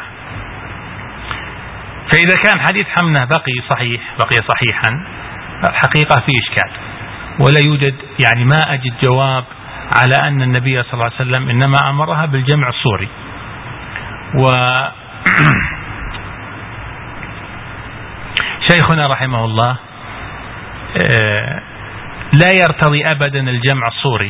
فإذا كان حديث حمنة بقي صحيح، بقي صحيحا، الحقيقة فيه إشكال، ولا يوجد، يعني ما أجد جواب على أن النبي صلى الله عليه وسلم إنما أمرها بالجمع الصوري. و شيخنا رحمه الله لا يرتضي أبدا الجمع الصوري،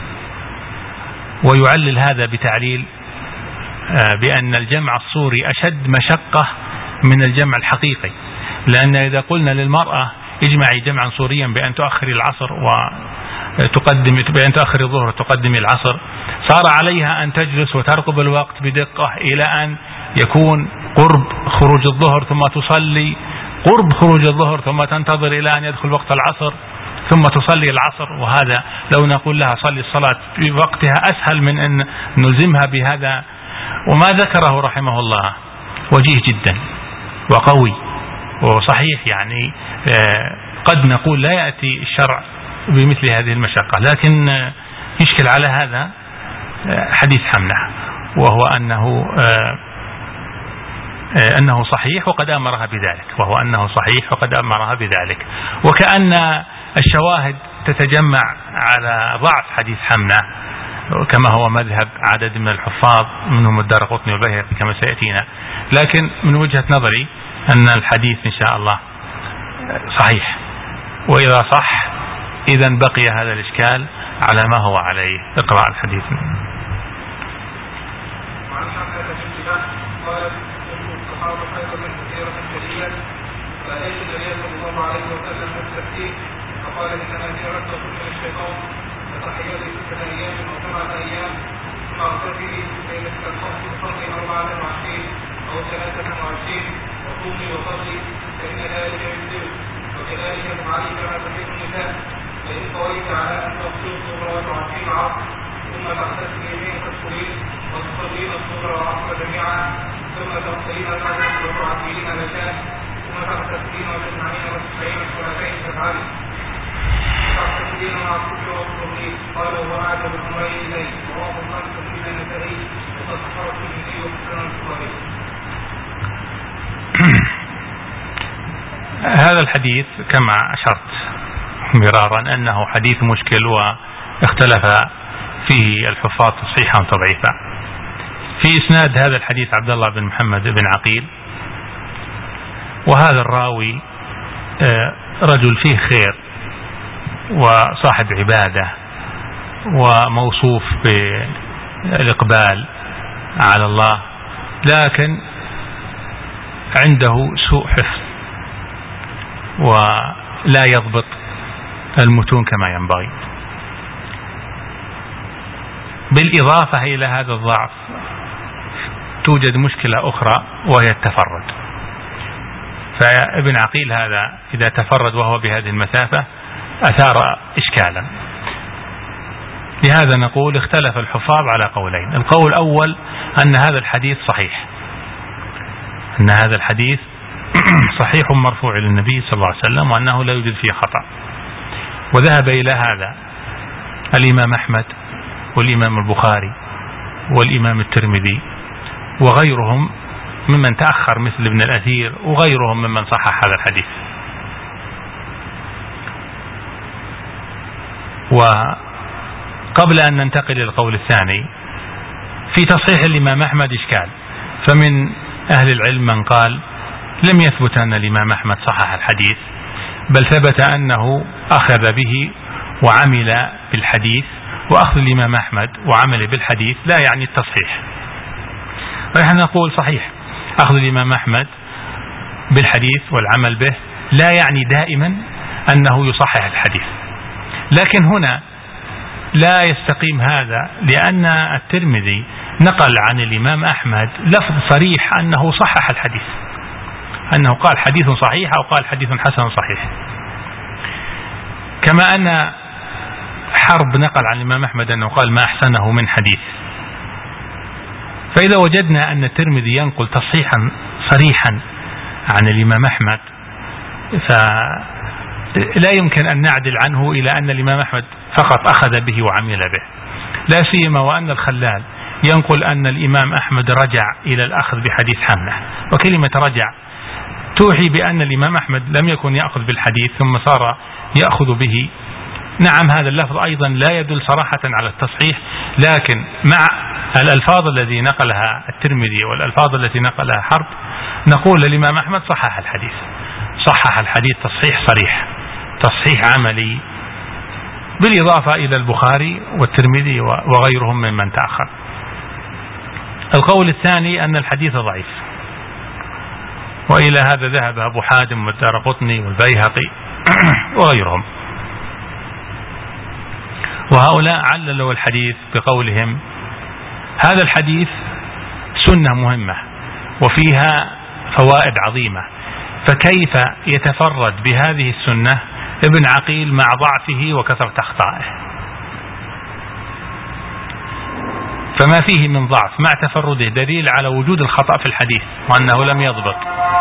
ويعلل هذا بتعليل بأن الجمع الصوري أشد مشقة من الجمع الحقيقي، لأن إذا قلنا للمرأة اجمعي جمعا صوريا بأن تؤخر العصر وتقدم بأن تؤخر الظهر وتقدم العصر، صار عليها أن تجلس وترقب الوقت بدقة إلى أن يكون قرب خروج الظهر ثم تصلي، قرب خروج الظهر ثم تنتظر إلى أن يدخل وقت العصر ثم تصلي العصر. وهذا لو نقول لها صلي الصلاة في وقتها أسهل من أن نلزمها بهذا. وما ذكره رحمه الله وجيه جدا وقوي وصحيح، يعني قد نقول لا يأتي الشرع بمثل هذه المشقة، لكن يشكل على هذا حديث حمنة، وهو أنه أنه صحيح وقد أمرها بذلك، وهو أنه صحيح وقد أمرها بذلك. وكأن الشواهد تتجمع على ضعف حديث حمنة كما هو مذهب عدد من الحفاظ منهم الدارقطني والبيهقي كما سيأتينا، لكن من وجهة نظري أن الحديث إن شاء الله صحيح، وإذا صح إذن بقي هذا الإشكال على ما هو عليه. اقرأ الحديث. فقال إنما هي ردة من الشيطان، فتحيّلي ستة أيام أو سبعة أيام ثم اغتسلي ليلة الخمس وصلي أربعة وعشرين أو ثلاثة وعشرين وصومي وصلي فإن ذلك يجزئك، وكذلك افعلي كما تفعل النساء، فإن قويت على أن تغسلي الصغرى وتعصري العصر ثم تغتسلي حين تدخلين وتصلين الصغرى والعصر جميعا ثم تغسلين العصر وتعصرين لكان ثم تغتسلين وتجمعين وتسعين الصلاتين تفعلي قال هو أعجب الأمرين إليه رواه الخمسة إلا النسائي وتصححه الترمذي وحسنه البخاري. هذا الحديث كما أشرت مرارا أنه حديث مشكل واختلف فيه الحفاظ تصحيحا وتضعيفا. في إسناد هذا الحديث عبد الله بن محمد بن عقيل، وهذا الراوي رجل فيه خير وصاحب عبادة وموصوف بالإقبال على الله، لكن عنده سوء حفظ ولا يضبط المتون كما ينبغي. بالإضافة إلى هذا الضعف توجد مشكلة أخرى وهي التفرد، فابن عقيل هذا إذا تفرد وهو بهذه المسافة أثار إشكالا. لهذا نقول اختلف الحفاظ على قولين. القول الأول أن هذا الحديث صحيح، أن هذا الحديث صحيح مرفوع للنبي صلى الله عليه وسلم وأنه لا يوجد فيه خطأ، وذهب إلى هذا الإمام أحمد والإمام البخاري والإمام الترمذي وغيرهم ممن تأخر مثل ابن الأثير وغيرهم ممن صحح هذا الحديث. وقبل أن ننتقل إلى القول الثاني، في تصحيح الإمام أحمد إشكال، فمن أهل العلم من قال لم يثبت أن الإمام أحمد صحح الحديث، بل ثبت أنه أخذ به وعمل بالحديث، وأخذ الإمام أحمد وعمل بالحديث لا يعني التصحيح. فنحن نقول صحيح، أخذ الإمام أحمد بالحديث والعمل به لا يعني دائما أنه يصحح الحديث، لكن هنا لا يستقيم هذا، لأن الترمذي نقل عن الإمام أحمد لفظ صريح أنه صحح الحديث، أنه قال حديث صحيح أو قال حديث حسن صحيح، كما أن حرب نقل عن الإمام أحمد أنه قال ما أحسنه من حديث. فإذا وجدنا أن الترمذي ينقل تصحيحا صريحا عن الإمام أحمد فلا يمكن أن نعدل عنه إلى أن الإمام أحمد فقط أخذ به وعمل به، لا سيما وأن الخلال ينقل أن الإمام أحمد رجع إلى الأخذ بحديث حمنة، وكلمة رجع توحي بأن الإمام أحمد لم يكن يأخذ بالحديث ثم صار يأخذ به. نعم هذا اللفظ أيضا لا يدل صراحة على التصحيح، لكن مع الألفاظ التي نقلها الترمذي والألفاظ التي نقلها حرب نقول الإمام أحمد صحح الحديث، صحح الحديث تصحيح صريح، تصحيح عملي، بالإضافة إلى البخاري والترمذي وغيرهم ممن تأخر. القول الثاني أن الحديث ضعيف، وإلى هذا ذهب أبو حاتم والدارقطني والبيهقي وغيرهم، وهؤلاء عللوا الحديث بقولهم هذا الحديث سنة مهمة وفيها فوائد عظيمة، فكيف يتفرد بهذه السنة ابن عقيل مع ضعفه وكثرة أخطائه؟ فما فيه من ضعف مع تفرده دليل على وجود الخطأ في الحديث وأنه لم يضبط.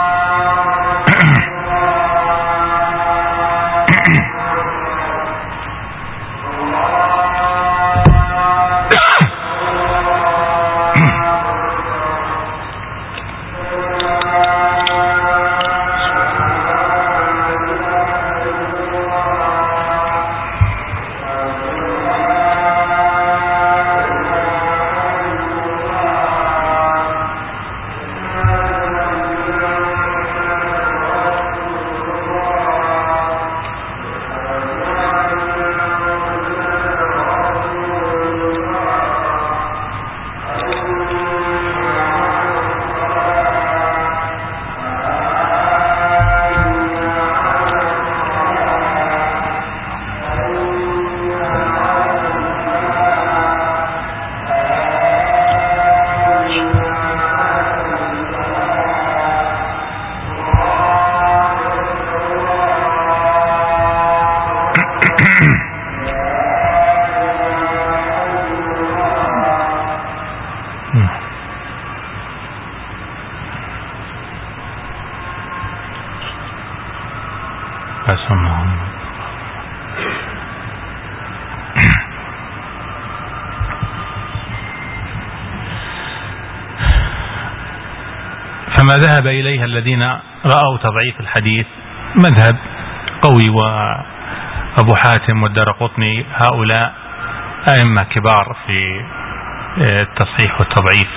فما ذهب إليها الذين رأوا تضعيف الحديث مذهب قوي، وأبو حاتم والدارقطني هؤلاء أئمة كبار في التصحيح والتضعيف.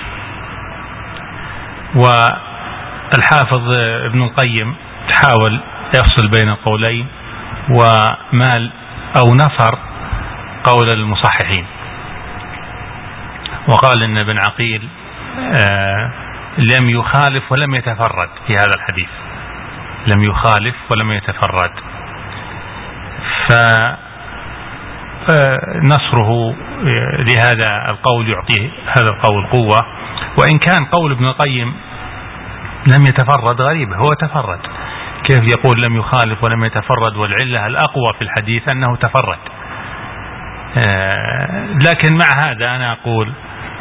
والحافظ ابن القيم تحاول يفصل بين القولين ومال أو نصر قول المصححين، وقال إن ابن عقيل آه لم يخالف ولم يتفرد في هذا الحديث، لم يخالف ولم يتفرد، فنصره لهذا القول يعطيه هذا القول قوة. وإن كان قول ابن القيم لم يتفرد غريب، هو تفرد، كيف يقول لم يخالف ولم يتفرد والعلة الأقوى في الحديث أنه تفرد؟ لكن مع هذا أنا أقول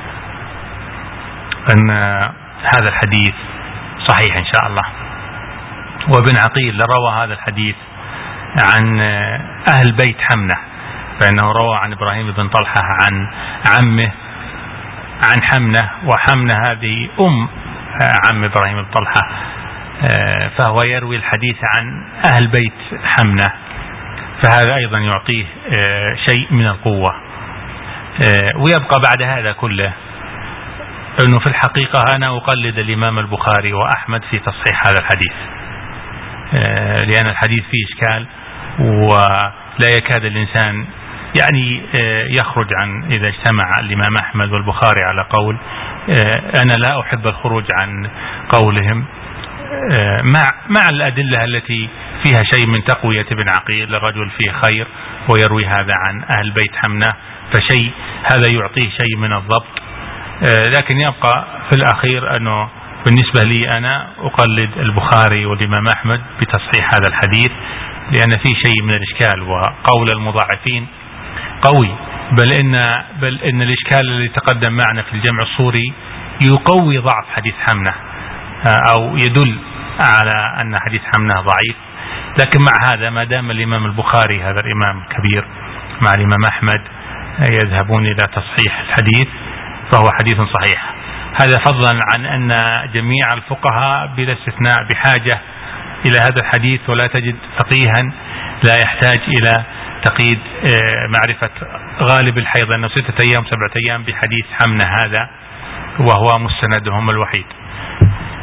أن هذا الحديث صحيح إن شاء الله. وابن عقيل روى هذا الحديث عن أهل بيت حمنة، فإنه روى عن إبراهيم بن طلحة عن عمه عن حمنة، وحمنة هذه أم عم إبراهيم بن طلحة، فهو يروي الحديث عن أهل بيت حمنة، فهذا أيضا يعطيه شيء من القوة. ويبقى بعد هذا كله أنه في الحقيقة أنا أقلد الإمام البخاري وأحمد في تصحيح هذا الحديث، لأن الحديث فيه إشكال ولا يكاد الإنسان يعني يخرج عن، إذا اجتمع الإمام أحمد والبخاري على قول، أنا لا أحب الخروج عن قولهم مع مع الأدلة التي فيها شيء من تقوية ابن عقيل، الرجل فيه خير ويروي هذا عن أهل بيت حمنة، فشيء هذا يعطيه شيء من الضبط. لكن يبقى في الأخير أنه بالنسبة لي أنا أقلد البخاري والإمام أحمد بتصحيح هذا الحديث، لأن فيه شيء من الإشكال، وقول المضاعفين قوي، بل إن, بل إن الإشكال الذي تقدم معنا في الجمع الصوري يقوي ضعف حديث حمنة أو يدل على أن حديث حمنة ضعيف. لكن مع هذا ما دام الإمام البخاري هذا الإمام كبير مع الإمام أحمد يذهبون إلى تصحيح الحديث فهو حديث صحيح. هذا فضلا عن أن جميع الفقهاء بلا استثناء بحاجة إلى هذا الحديث، ولا تجد فقيها لا يحتاج إلى تقييد معرفة غالب الحيض أنه ستة أيام سبعة أيام بحديث حمنة هذا، وهو مستندهم الوحيد.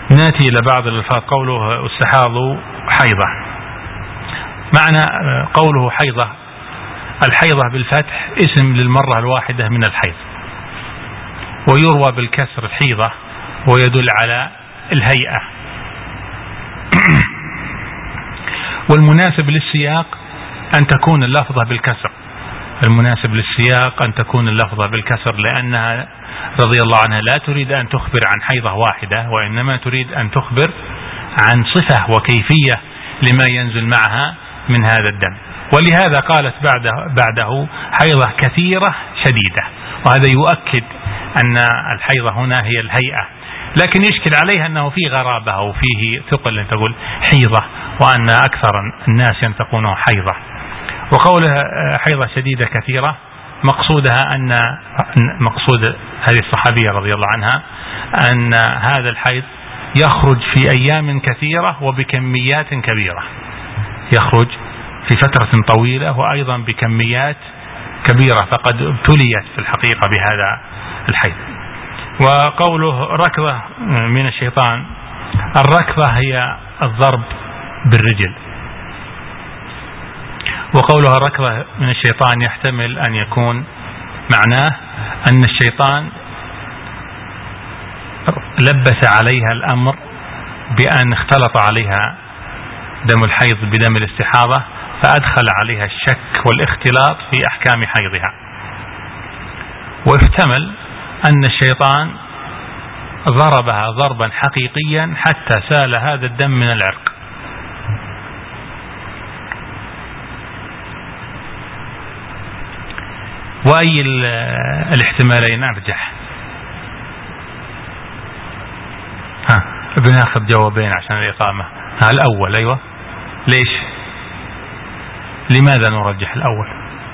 ناتي إلى بعض الألفاظ. قوله استحاضوا حيضة، معنى قوله حيضة، الحيضة بالفتح اسم للمرة الواحدة من الحيض، ويروى بالكسر الحيضة، ويدل على الهيئة. والمناسب للسياق أن تكون اللفظة بالكسر، المناسب للسياق أن تكون اللفظة بالكسر، لأنها رضي الله عنها لا تريد أن تخبر عن حيضة واحدة، وإنما تريد أن تخبر عن صفة وكيفية لما ينزل معها من هذا الدم. ولهذا قالت بعده, بعده حيضة كثيرة شديدة، وهذا يؤكد أن الحيضة هنا هي الهيئة. لكن يشكل عليها أنه في غرابة أو فيه ثقل أن تقول حيضة، وأن أكثر الناس ينطقونه حيضة. وقولها حيضة شديدة كثيرة مقصودها أن مقصود هذه الصحابية رضي الله عنها أن هذا الحيض يخرج في أيام كثيرة وبكميات كبيرة، يخرج في فترة طويلة وأيضا بكميات كبيرة، فقد ابتليت في الحقيقة بهذا الحيض. وقوله ركضة من الشيطان، الركضة هي الضرب بالرجل. وقولها ركضة من الشيطان يحتمل أن يكون معناه أن الشيطان لبس عليها الأمر بأن اختلط عليها دم الحيض بدم الاستحاضة، فأدخل عليها الشك والاختلاط في أحكام حيضها. واحتمل أن الشيطان ضربها ضربا حقيقيا حتى سال هذا الدم من العرق. وأي الاحتمالين أرجح؟ ها بناخذ جوابين عشان الإقامة. ها الأول، أيوة. ليش؟ لماذا نرجح الأول؟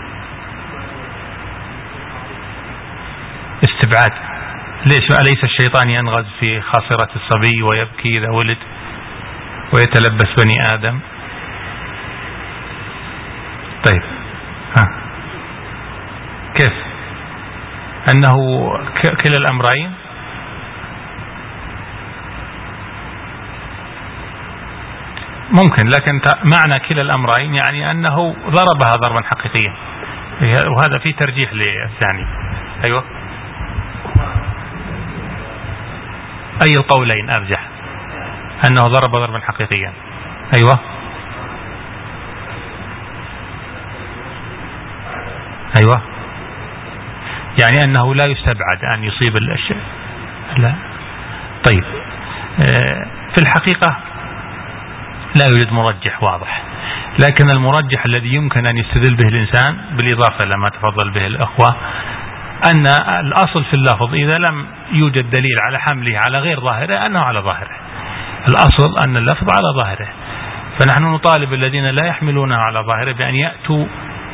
استبعاد. ليش؟ أليس الشيطان ينغز في خاصرة الصبي ويبكي إذا ولد ويتلبس بني آدم؟ طيب، ها كيف؟ أنه كلا الأمرين. ممكن، لكن معنى كلا الأمرين يعني أنه ضربها ضربا حقيقيا، وهذا في ترجيح للثاني. أيوة. أي القولين أرجح؟ أنه ضرب ضربا حقيقيا. أيوة. أيوة، يعني أنه لا يستبعد أن يصيب الأشياء. لا. طيب، في الحقيقة لا يوجد مرجح واضح، لكن المرجح الذي يمكن أن يستدل به الإنسان بالإضافة لما تفضل به الأخوة أن الأصل في اللفظ إذا لم يوجد دليل على حمله على غير ظاهره أنه على ظاهره. الأصل أن اللفظ على ظاهره، فنحن نطالب الذين لا يحملونه على ظاهره بأن يأتوا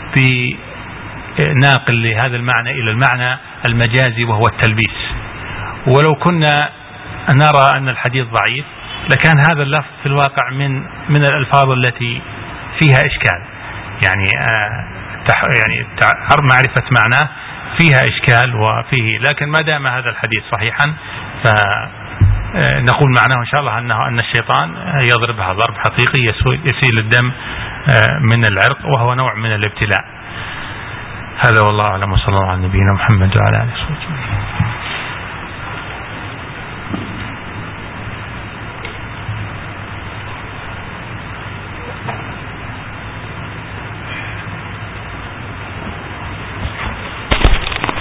بناقل لهذا المعنى إلى المعنى المجازي وهو التلبيس. ولو كنا نرى أن الحديث ضعيف لكان هذا اللفظ في الواقع من من الألفاظ التي فيها إشكال، يعني يعني معرفة معناه فيها إشكال وفيه، لكن ما دام هذا الحديث صحيحا فنقول معناه إن شاء الله أنه أن الشيطان يضربها ضرب حقيقي يسيل الدم من العرق، وهو نوع من الابتلاء. هذا والله أعلم، وصلى الله على نبينا محمد وعلى آله وصحبه.